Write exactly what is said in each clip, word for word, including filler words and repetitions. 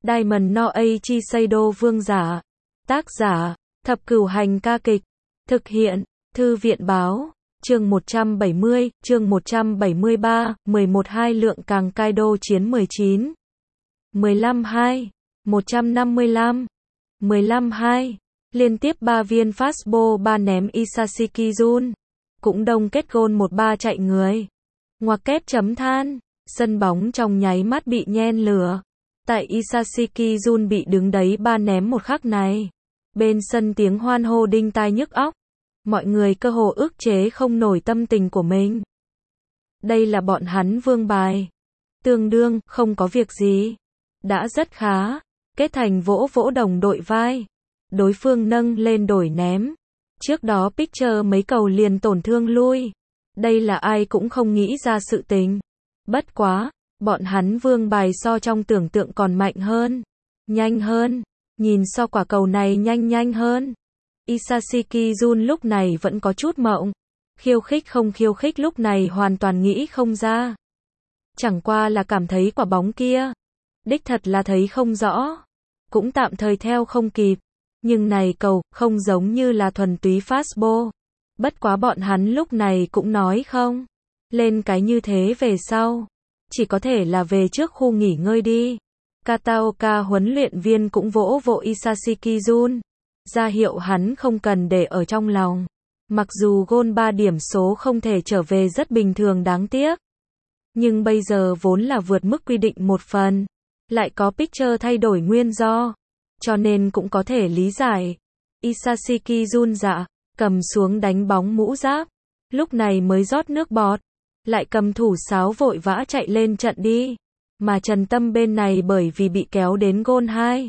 Diamond no Aichi Seido vương giả. Tác giả, Thập Cửu Hành ca kịch. Thực hiện, Thư viện báo. Chương một trăm bảy mươi, chương một trăm bảy mươi ba, mười một hai lượng càng Kaido chiến mười chín. mười lăm hai, một trăm năm mươi lăm. mười lăm hai. Liên tiếp ba viên fastball ba ném Isashiki Jun. Cũng đông kết gôn một ba chạy người. Ngoặc kép chấm than. Sân bóng trong nháy mắt bị nhen lửa. Tại Isashiki Jun bị đứng đấy ba ném một khắc này. Bên sân tiếng hoan hô đinh tai nhức óc. Mọi người cơ hồ ức chế không nổi tâm tình của mình. Đây là bọn hắn vương bài. Tương đương, không có việc gì. Đã rất khá. Kết thành vỗ vỗ đồng đội vai. Đối phương nâng lên đổi ném. Trước đó Picture mấy cầu liền tổn thương lui. Đây là ai cũng không nghĩ ra sự tình. Bất quá, bọn hắn vương bài so trong tưởng tượng còn mạnh hơn. Nhanh hơn. Nhìn so quả cầu này nhanh nhanh hơn. Isashiki Jun lúc này vẫn có chút mộng. Khiêu khích không khiêu khích lúc này hoàn toàn nghĩ không ra. Chẳng qua là cảm thấy quả bóng kia. Đích thật là thấy không rõ. Cũng tạm thời theo không kịp. Nhưng này cầu, không giống như là thuần túy fastball. Bất quá bọn hắn lúc này cũng nói không. Lên cái như thế về sau. Chỉ có thể là về trước khu nghỉ ngơi đi. Kataoka huấn luyện viên cũng vỗ vỗ Isashiki Jun. Ra hiệu hắn không cần để ở trong lòng. Mặc dù gôn ba điểm số không thể trở về rất bình thường đáng tiếc. Nhưng bây giờ vốn là vượt mức quy định một phần. Lại có Picture thay đổi nguyên do. Cho nên cũng có thể lý giải. Isashiki Jun dạ, cầm xuống đánh bóng mũ giáp. Lúc này mới rót nước bọt. Lại cầm thủ sáo vội vã chạy lên trận đi. Mà Trần Tâm bên này bởi vì bị kéo đến gôn hai.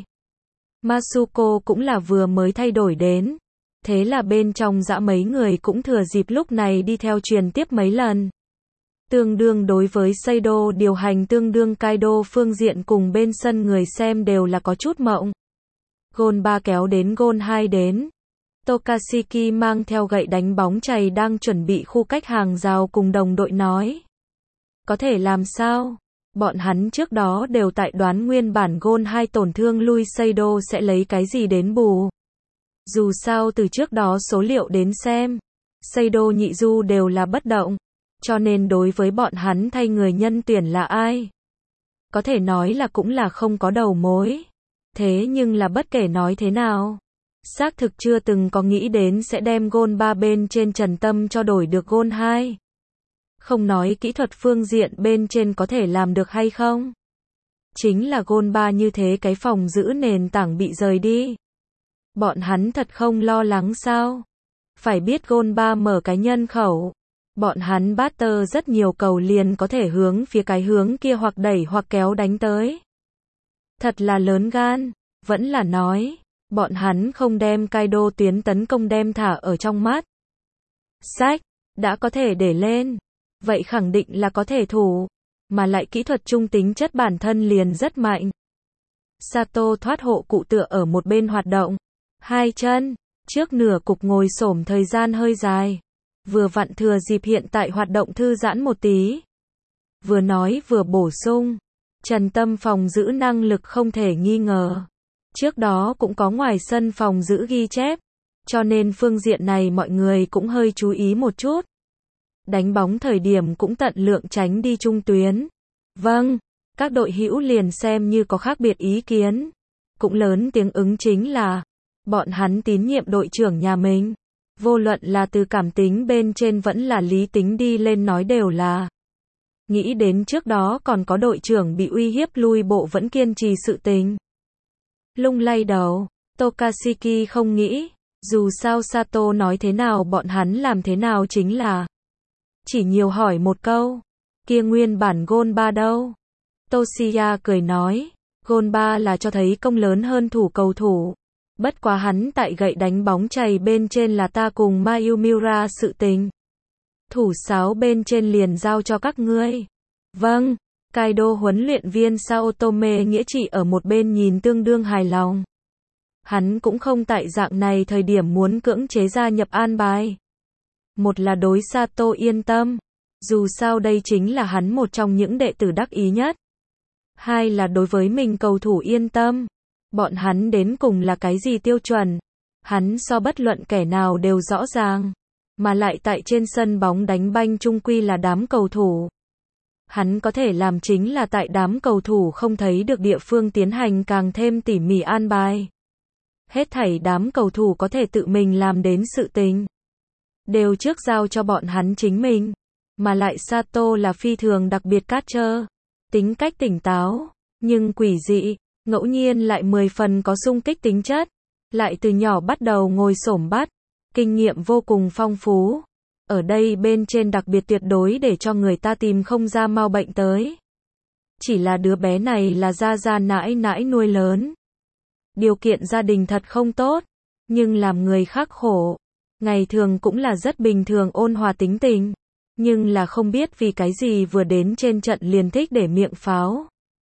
Masuko cũng là vừa mới thay đổi đến. Thế là bên trong dã mấy người cũng thừa dịp lúc này đi theo truyền tiếp mấy lần. Tương đương đối với Seido điều hành tương đương Kaido phương diện cùng bên sân người xem đều là có chút mộng. Gôn ba kéo đến gôn hai đến. Tokashiki mang theo gậy đánh bóng chày đang chuẩn bị khu cách hàng rào cùng đồng đội nói. Có thể làm sao? Bọn hắn trước đó đều tại đoán nguyên bản gôn hai tổn thương lui Seido sẽ lấy cái gì đến bù. Dù sao từ trước đó số liệu đến xem, Seido nhị du đều là bất động. Cho nên đối với bọn hắn thay người nhân tuyển là ai? Có thể nói là cũng là không có đầu mối. Thế nhưng là bất kể nói thế nào. Xác thực chưa từng có nghĩ đến sẽ đem gôn ba bên trên Trần Tâm cho đổi được gôn hai. Không nói kỹ thuật phương diện bên trên có thể làm được hay không. Chính là gôn ba như thế cái phòng giữ nền tảng bị rời đi. Bọn hắn thật không lo lắng sao? Phải biết gôn ba mở cái nhân khẩu. Bọn hắn batter rất nhiều cầu liền có thể hướng phía cái hướng kia hoặc đẩy hoặc kéo đánh tới. Thật là lớn gan. Vẫn là nói. Bọn hắn không đem Kaido tuyến tấn công đem thả ở trong mắt. Sách. Đã có thể để lên. Vậy khẳng định là có thể thủ. Mà lại kỹ thuật trung tính chất bản thân liền rất mạnh. Sato thoát hộ cụ tựa ở một bên hoạt động. Hai chân. Trước nửa cục ngồi xổm thời gian hơi dài. Vừa vặn thừa dịp hiện tại hoạt động thư giãn một tí. Vừa nói vừa bổ sung. Trần Tâm phòng giữ năng lực không thể nghi ngờ. Trước đó cũng có ngoài sân phòng giữ ghi chép. Cho nên phương diện này mọi người cũng hơi chú ý một chút. Đánh bóng thời điểm cũng tận lượng tránh đi trung tuyến. Vâng, các đội hữu liền xem như có khác biệt ý kiến. Cũng lớn tiếng ứng chính là. Bọn hắn tín nhiệm đội trưởng nhà mình. Vô luận là từ cảm tính bên trên vẫn là lý tính đi lên nói đều là. Nghĩ đến trước đó còn có đội trưởng bị uy hiếp lui bộ vẫn kiên trì sự tình. Lung lay đầu, Tokashiki không nghĩ. Dù sao Sato nói thế nào bọn hắn làm thế nào chính là. Chỉ nhiều hỏi một câu. Kia nguyên bản gôn ba đâu? Toshiya cười nói. Gôn ba là cho thấy công lớn hơn thủ cầu thủ. Bất quá hắn tại gậy đánh bóng chày bên trên là ta cùng Mayumura sự tình. Thủ sáo bên trên liền giao cho các ngươi. Vâng, Kaido huấn luyện viên Saotome nghĩa trị ở một bên nhìn tương đương hài lòng. Hắn cũng không tại dạng này thời điểm muốn cưỡng chế gia nhập an bài. Một là đối Sato yên tâm. Dù sao đây chính là hắn một trong những đệ tử đắc ý nhất. Hai là đối với mình cầu thủ yên tâm. Bọn hắn đến cùng là cái gì tiêu chuẩn? Hắn so bất luận kẻ nào đều rõ ràng. Mà lại tại trên sân bóng đánh banh chung quy là đám cầu thủ. Hắn có thể làm chính là tại đám cầu thủ không thấy được địa phương tiến hành càng thêm tỉ mỉ an bài. Hết thảy đám cầu thủ có thể tự mình làm đến sự tình. Đều trước giao cho bọn hắn chính mình. Mà lại Sato là phi thường đặc biệt Catcher. Tính cách tỉnh táo, nhưng quỷ dị, ngẫu nhiên lại mười phần có xung kích tính chất. Lại từ nhỏ bắt đầu ngồi xổm bắt. Kinh nghiệm vô cùng phong phú. Ở đây bên trên đặc biệt tuyệt đối để cho người ta tìm không ra mau bệnh tới. Chỉ là đứa bé này là gia gia nãi nãi nuôi lớn. Điều kiện gia đình thật không tốt, nhưng làm người khắc khổ. Ngày thường cũng là rất bình thường ôn hòa tính tình, nhưng là không biết vì cái gì vừa đến trên trận liền thích để miệng pháo.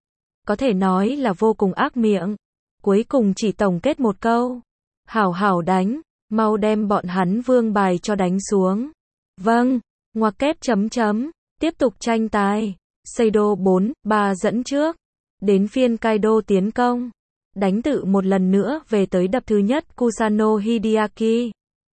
Có thể nói là vô cùng ác miệng. Cuối cùng chỉ tổng kết một câu. Hảo hảo đánh, mau đem bọn hắn vương bài cho đánh xuống. Vâng, ngoặc kép chấm chấm, tiếp tục tranh tài. Seido bốn ba dẫn trước. Đến phiên Kaido tiến công. Đánh tự một lần nữa về tới đập thứ nhất Kusano Hideaki.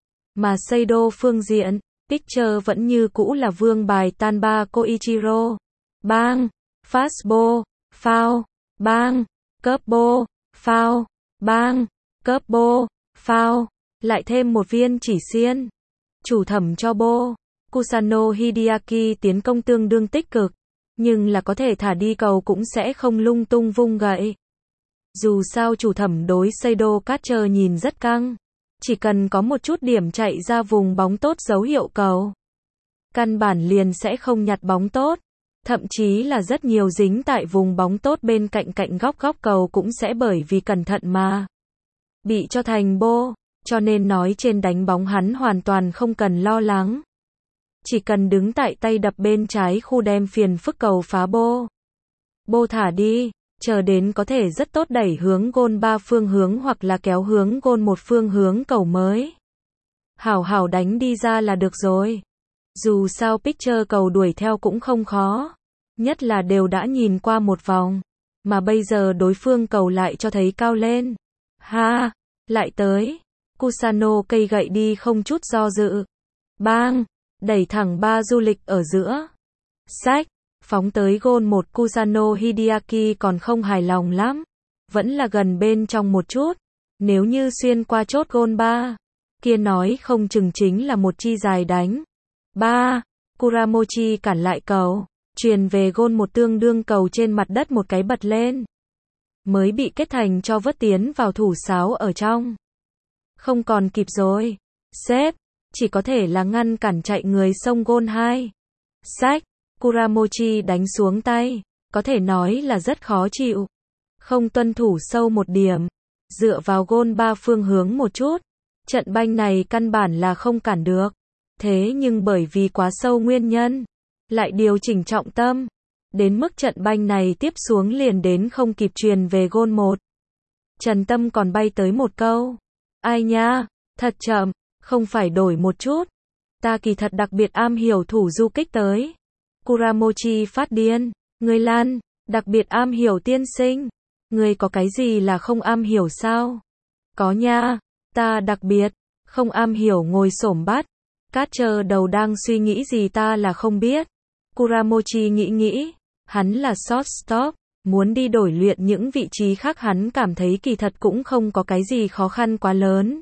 Mà Seido phương diện, Picture vẫn như cũ là vương bài Tanba Koichiro. Bang, Fastball, foul, bang, curveball, foul, bang, curveball, foul, lại thêm một viên chỉ xiên. Chủ thẩm cho Bo. Kusano Hideaki tiến công tương đương tích cực, nhưng là có thể thả đi cầu cũng sẽ không lung tung vung gậy. Dù sao chủ thẩm đối Seido Catcher nhìn rất căng. Chỉ cần có một chút điểm chạy ra vùng bóng tốt dấu hiệu cầu. Căn bản liền sẽ không nhặt bóng tốt. Thậm chí là rất nhiều dính tại vùng bóng tốt bên cạnh cạnh góc góc cầu cũng sẽ bởi vì cẩn thận mà bị cho thành bô. Cho nên nói trên đánh bóng hắn hoàn toàn không cần lo lắng. Chỉ cần đứng tại tay đập bên trái khu đem phiền phức cầu phá bô. Bô thả đi. Chờ đến có thể rất tốt đẩy hướng gôn ba phương hướng hoặc là kéo hướng gôn một phương hướng cầu mới. Hảo hảo đánh đi ra là được rồi. Dù sao Picture cầu đuổi theo cũng không khó. Nhất là đều đã nhìn qua một vòng. Mà bây giờ đối phương cầu lại cho thấy cao lên. Ha, lại tới. Kusano cây gậy đi không chút do dự. Bang, đẩy thẳng ba du lịch ở giữa. Sách. Phóng tới gôn một Kusano Hideaki còn không hài lòng lắm. Vẫn là gần bên trong một chút. Nếu như xuyên qua chốt gôn ba. Kia nói không chừng chính là một chi dài đánh. ba. Kuramochi cản lại cầu. Truyền về gôn một tương đương cầu trên mặt đất một cái bật lên. Mới bị kết thành cho vớt tiến vào thủ sáo ở trong. Không còn kịp rồi. Sếp. Chỉ có thể là ngăn cản chạy người sông gôn hai. Sách. Kuramochi đánh xuống tay, có thể nói là rất khó chịu. Không tuân thủ sâu một điểm, dựa vào gôn ba phương hướng một chút. Trận banh này căn bản là không cản được. Thế nhưng bởi vì quá sâu nguyên nhân, lại điều chỉnh trọng tâm. Đến mức trận banh này tiếp xuống liền đến không kịp truyền về gôn một. Trần Tâm còn bay tới một câu. Ai nha, thật chậm, không phải đổi một chút. Ta kỳ thật đặc biệt am hiểu thủ du kích tới. Kuramochi phát điên, người Lan, đặc biệt am hiểu tiên sinh. Người có cái gì là không am hiểu sao? Có nha, ta đặc biệt, không am hiểu ngồi xổm bắt. Catcher đầu đang suy nghĩ gì ta là không biết. Kuramochi nghĩ nghĩ, hắn là shortstop, muốn đi đổi luyện những vị trí khác hắn cảm thấy kỳ thật cũng không có cái gì khó khăn quá lớn.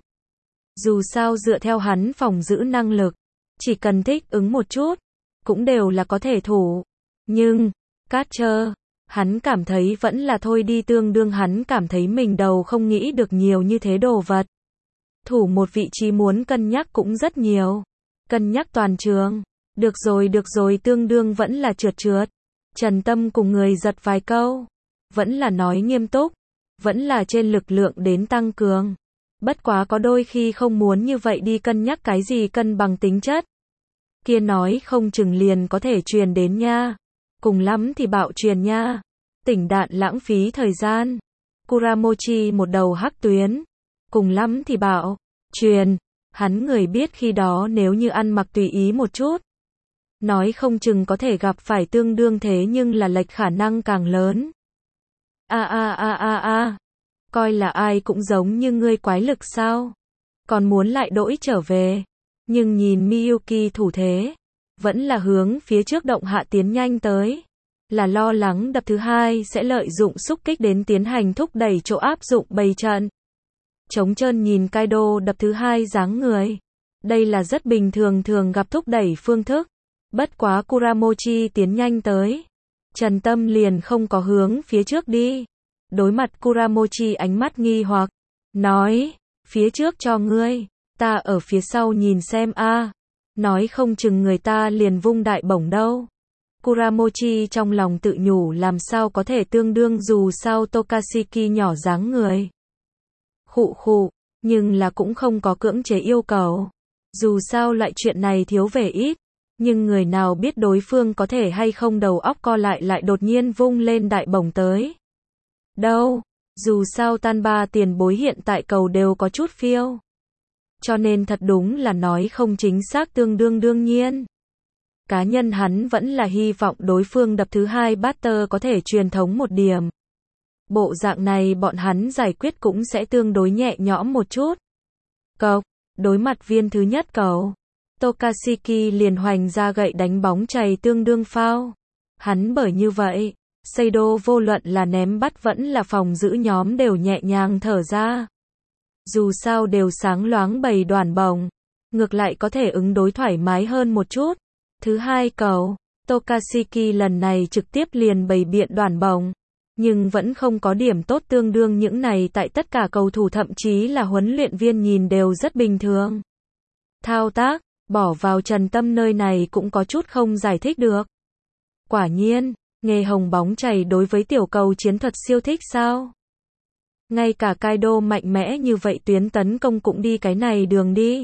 Dù sao dựa theo hắn phòng giữ năng lực, chỉ cần thích ứng một chút. Cũng đều là có thể thủ. Nhưng, Catcher, hắn cảm thấy vẫn là thôi đi tương đương hắn cảm thấy mình đầu không nghĩ được nhiều như thế đồ vật. Thủ một vị trí muốn cân nhắc cũng rất nhiều. Cân nhắc toàn trường. Được rồi được rồi tương đương vẫn là trượt trượt. Trần Tâm cùng người giật vài câu. Vẫn là nói nghiêm túc. Vẫn là trên lực lượng đến tăng cường. Bất quá có đôi khi không muốn như vậy đi cân nhắc cái gì cân bằng tính chất. Kia nói không chừng liền có thể truyền đến nha. Cùng lắm thì bạo truyền nha. Tỉnh đạn lãng phí thời gian. Kuramochi một đầu hắc tuyến. Cùng lắm thì bạo truyền. Hắn người biết khi đó nếu như ăn mặc tùy ý một chút. Nói không chừng có thể gặp phải tương đương thế nhưng là lệch khả năng càng lớn. A a a a a. Coi là ai cũng giống như ngươi quái lực sao? Còn muốn lại đỗi trở về. Nhưng nhìn Miyuki thủ thế, vẫn là hướng phía trước động hạ tiến nhanh tới. Là lo lắng đập thứ hai sẽ lợi dụng xúc kích đến tiến hành thúc đẩy chỗ áp dụng bày trận. Trống trơn nhìn Kaido đập thứ hai dáng người. Đây là rất bình thường thường gặp thúc đẩy phương thức. Bất quá Kuramochi tiến nhanh tới. Trần Tâm liền không có hướng phía trước đi. Đối mặt Kuramochi ánh mắt nghi hoặc. Nói, phía trước cho ngươi. Ta ở phía sau nhìn xem a. Nói không chừng người ta liền vung đại bổng đâu. Kuramochi trong lòng tự nhủ làm sao có thể tương đương dù sao Tokashiki nhỏ dáng người. Khụ khụ, nhưng là cũng không có cưỡng chế yêu cầu. Dù sao loại chuyện này thiếu về ít, nhưng người nào biết đối phương có thể hay không đầu óc co lại lại đột nhiên vung lên đại bổng tới. Đâu, dù sao tan ba tiền bối hiện tại cầu đều có chút phiêu. Cho nên thật đúng là nói không chính xác tương đương đương nhiên. Cá nhân hắn vẫn là hy vọng đối phương đập thứ hai Butter có thể truyền thống một điểm. Bộ dạng này bọn hắn giải quyết cũng sẽ tương đối nhẹ nhõm một chút. Cộc, đối mặt viên thứ nhất cầu. Tokashiki liền hoành ra gậy đánh bóng chày tương đương phao. Hắn bởi như vậy, Seido vô luận là ném bắt vẫn là phòng giữ nhóm đều nhẹ nhàng thở ra. Dù sao đều sáng loáng bầy đoàn bồng, ngược lại có thể ứng đối thoải mái hơn một chút. Thứ hai cầu, Tokashiki lần này trực tiếp liền bày biện đoàn bồng, nhưng vẫn không có điểm tốt tương đương những này tại tất cả cầu thủ thậm chí là huấn luyện viên nhìn đều rất bình thường. Thao tác, bỏ vào Trần Tâm nơi này cũng có chút không giải thích được. Quả nhiên, nghề hồng bóng chày đối với tiểu cầu chiến thuật siêu thích sao? Ngay cả Kaido mạnh mẽ như vậy tuyến tấn công cũng đi cái này đường đi.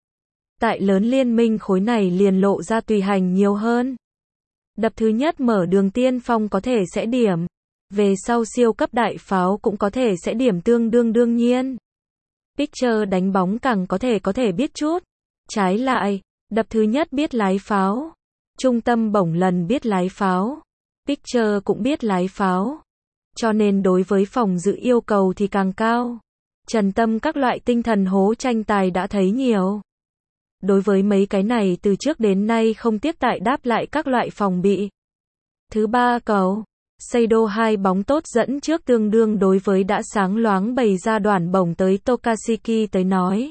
Tại lớn liên minh khối này liền lộ ra tùy hành nhiều hơn. Đập thứ nhất mở đường tiên phong có thể sẽ điểm. Về sau siêu cấp đại pháo cũng có thể sẽ điểm tương đương đương nhiên. Picture đánh bóng càng có thể có thể biết chút. Trái lại, đập thứ nhất biết lái pháo. Trung tâm bổng lần biết lái pháo. Picture cũng biết lái pháo. Cho nên đối với phòng giữ yêu cầu thì càng cao. Trần Tâm các loại tinh thần hố tranh tài đã thấy nhiều. Đối với mấy cái này từ trước đến nay không tiếc tại đáp lại các loại phòng bị. Thứ ba cầu, Seido hai bóng tốt dẫn trước tương đương đối với đã sáng loáng bày ra đoàn bổng tới Tokashiki tới nói.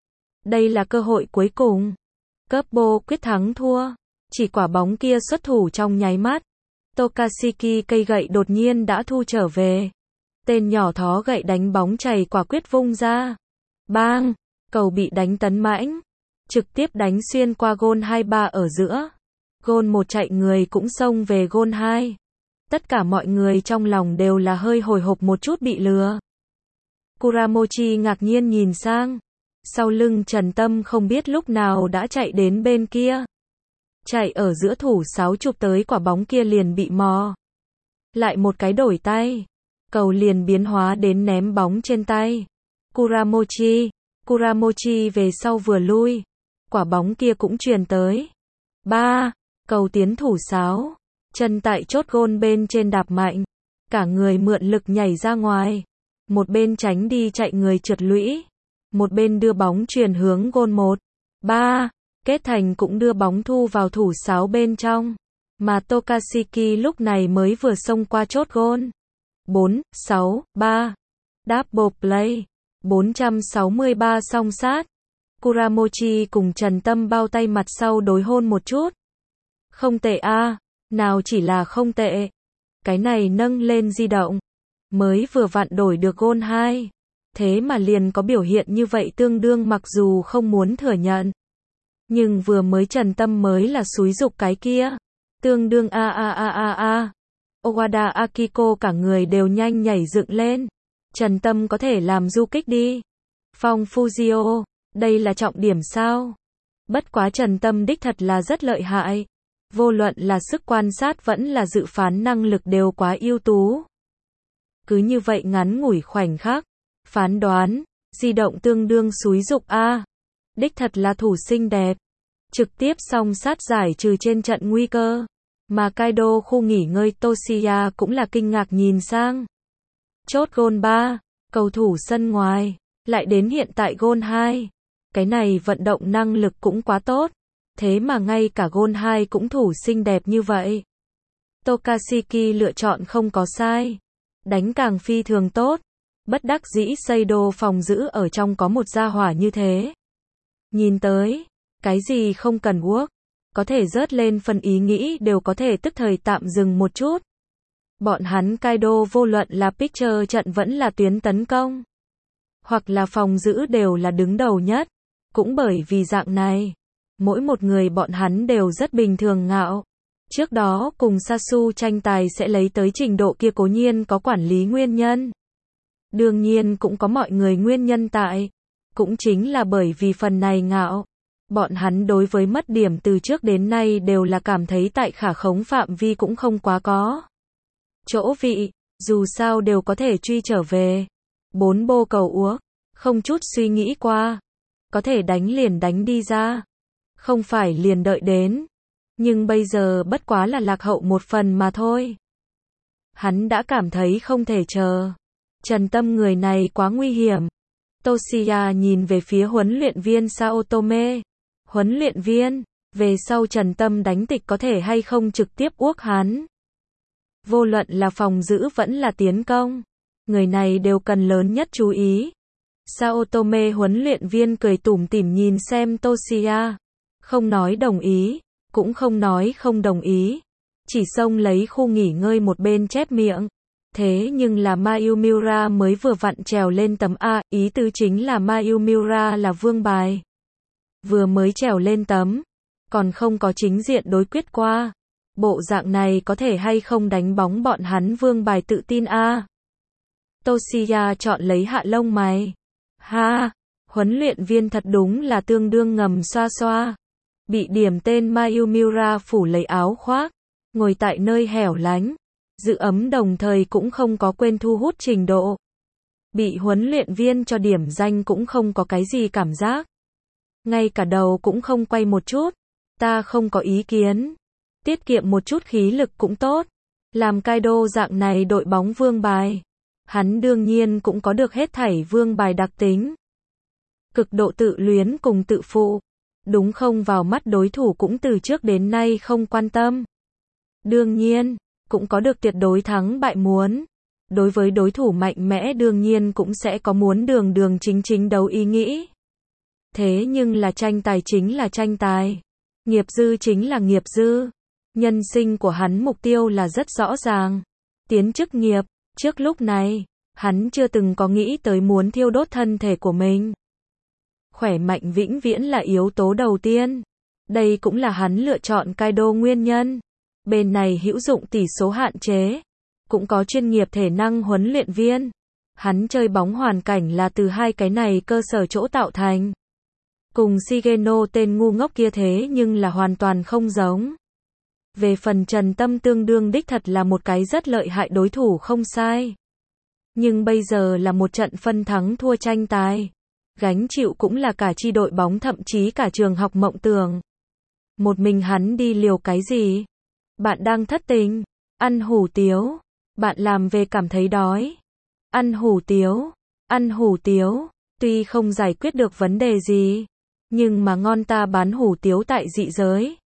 Đây là cơ hội cuối cùng. Couple quyết thắng thua. Chỉ quả bóng kia xuất thủ trong nháy mắt. Tokashiki cây gậy đột nhiên đã thu trở về. Tên nhỏ thó gậy đánh bóng chày quả quyết vung ra. Bang, cầu bị đánh tấn mãnh. Trực tiếp đánh xuyên qua gôn hai ba ở giữa. Gôn một chạy người cũng xông về gôn hai. Tất cả mọi người trong lòng đều là hơi hồi hộp một chút bị lừa. Kuramochi ngạc nhiên nhìn sang. Sau lưng Trần Tâm không biết lúc nào đã chạy đến bên kia. Chạy ở giữa thủ sáu chụp tới quả bóng kia liền bị mò. Lại một cái đổi tay. Cầu liền biến hóa đến ném bóng trên tay. Kuramochi. Kuramochi về sau vừa lui. Quả bóng kia cũng truyền tới. Ba. Cầu tiến thủ sáu. Chân tại chốt gôn bên trên đạp mạnh. Cả người mượn lực nhảy ra ngoài. Một bên tránh đi chạy người trượt lũy. Một bên đưa bóng truyền hướng gôn một. Ba. Kết thành cũng đưa bóng thu vào thủ sáu bên trong. Mà Tokashiki lúc này mới vừa xông qua chốt gôn. Bốn, sáu, ba. Double play. bốn trăm sáu mươi ba song sát. Kuramochi cùng Trần Tâm bao tay mặt sau đối hôn một chút. Không tệ a, nào chỉ là không tệ. Cái này nâng lên di động. Mới vừa vặn đổi được gôn hai. Thế mà liền có biểu hiện như vậy tương đương mặc dù không muốn thừa nhận. Nhưng vừa mới Trần Tâm mới là xúi dục cái kia. Tương đương a a a a a. Owada Akiko cả người đều nhanh nhảy dựng lên. Trần Tâm có thể làm du kích đi. Phong Fujio, đây là trọng điểm sao? Bất quá Trần Tâm đích thật là rất lợi hại. Vô luận là sức quan sát vẫn là dự phán năng lực đều quá ưu tú. Cứ như vậy ngắn ngủi khoảnh khắc. Phán đoán, di động tương đương xúi dục a. Đích thật là thủ xinh đẹp. Trực tiếp song sát giải trừ trên trận nguy cơ. Mà Kaido khu nghỉ ngơi Toshiya cũng là kinh ngạc nhìn sang. chốt goal ba, cầu thủ sân ngoài, lại đến hiện tại goal hai. Cái này vận động năng lực cũng quá tốt, thế mà ngay cả goal hai cũng thủ xinh đẹp như vậy. Tokashiki lựa chọn không có sai, đánh càng phi thường tốt, bất đắc dĩ Seido phòng giữ ở trong có một gia hỏa như thế. Nhìn tới, cái gì không cần work, có thể rớt lên phần ý nghĩ đều có thể tức thời tạm dừng một chút. Bọn hắn Kaido vô luận là picture trận vẫn là tuyến tấn công, hoặc là phòng giữ đều là đứng đầu nhất. Cũng bởi vì dạng này, mỗi một người bọn hắn đều rất bình thường ngạo. Trước đó cùng Sasu tranh tài sẽ lấy tới trình độ kia cố nhiên có quản lý nguyên nhân. Đương nhiên cũng có mọi người nguyên nhân tại. Cũng chính là bởi vì phần này ngạo. Bọn hắn đối với mất điểm từ trước đến nay đều là cảm thấy tại khả khống phạm vi cũng không quá có chỗ vị, dù sao đều có thể truy trở về. Bốn bô cầu úa, không chút suy nghĩ qua. Có thể đánh liền đánh đi ra. Không phải liền đợi đến. Nhưng bây giờ bất quá là lạc hậu một phần mà thôi. Hắn đã cảm thấy không thể chờ. Trần Tâm người này quá nguy hiểm. Toshiya nhìn về phía huấn luyện viên Saotome. Huấn luyện viên, về sau Trần Tâm đánh tịch có thể hay không trực tiếp uốc hắn. Vô luận là phòng giữ vẫn là tiến công. Người này đều cần lớn nhất chú ý. Saotome huấn luyện viên cười tủm tỉm nhìn xem Toshiya. Không nói đồng ý, cũng không nói không đồng ý. Chỉ xông lấy khu nghỉ ngơi một bên chép miệng. Thế nhưng là Mayumura mới vừa vặn trèo lên tấm A, ý tứ chính là Mayumura là vương bài. Vừa mới trèo lên tấm, còn không có chính diện đối quyết qua. Bộ dạng này có thể hay không đánh bóng bọn hắn vương bài tự tin A. Toshiya chọn lấy hạ lông mày. Ha, huấn luyện viên thật đúng là tương đương ngầm xoa xoa. Bị điểm tên Mayumura phủ lấy áo khoác, ngồi tại nơi hẻo lánh, giữ ấm đồng thời cũng không có quên thu hút trình độ. Bị huấn luyện viên cho điểm danh cũng không có cái gì cảm giác. Ngay cả đầu cũng không quay một chút. Ta không có ý kiến. Tiết kiệm một chút khí lực cũng tốt. Làm Kaido dạng này đội bóng vương bài. Hắn đương nhiên cũng có được hết thảy vương bài đặc tính. Cực độ tự luyến cùng tự phụ. Đúng không vào mắt đối thủ cũng từ trước đến nay không quan tâm. Đương nhiên, cũng có được tuyệt đối thắng bại muốn. Đối với đối thủ mạnh mẽ đương nhiên cũng sẽ có muốn đường đường chính chính đấu ý nghĩ. Thế nhưng là tranh tài chính là tranh tài. Nghiệp dư chính là nghiệp dư. Nhân sinh của hắn mục tiêu là rất rõ ràng. Tiến chức nghiệp, trước lúc này, hắn chưa từng có nghĩ tới muốn thiêu đốt thân thể của mình. Khỏe mạnh vĩnh viễn là yếu tố đầu tiên. Đây cũng là hắn lựa chọn Kaido nguyên nhân. Bên này hữu dụng tỷ số hạn chế. Cũng có chuyên nghiệp thể năng huấn luyện viên. Hắn chơi bóng hoàn cảnh là từ hai cái này cơ sở chỗ tạo thành. Cùng Shigeno tên ngu ngốc kia thế nhưng là hoàn toàn không giống. Về phần Trần Tâm tương đương đích thật là một cái rất lợi hại đối thủ không sai. Nhưng bây giờ là một trận phân thắng thua tranh tài. Gánh chịu cũng là cả chi đội bóng thậm chí cả trường học mộng tưởng. Một mình hắn đi liều cái gì? Bạn đang thất tình, ăn hủ tiếu, bạn làm về cảm thấy đói. Ăn hủ tiếu, ăn hủ tiếu, tuy không giải quyết được vấn đề gì, nhưng mà ngon ta bán hủ tiếu tại dị giới.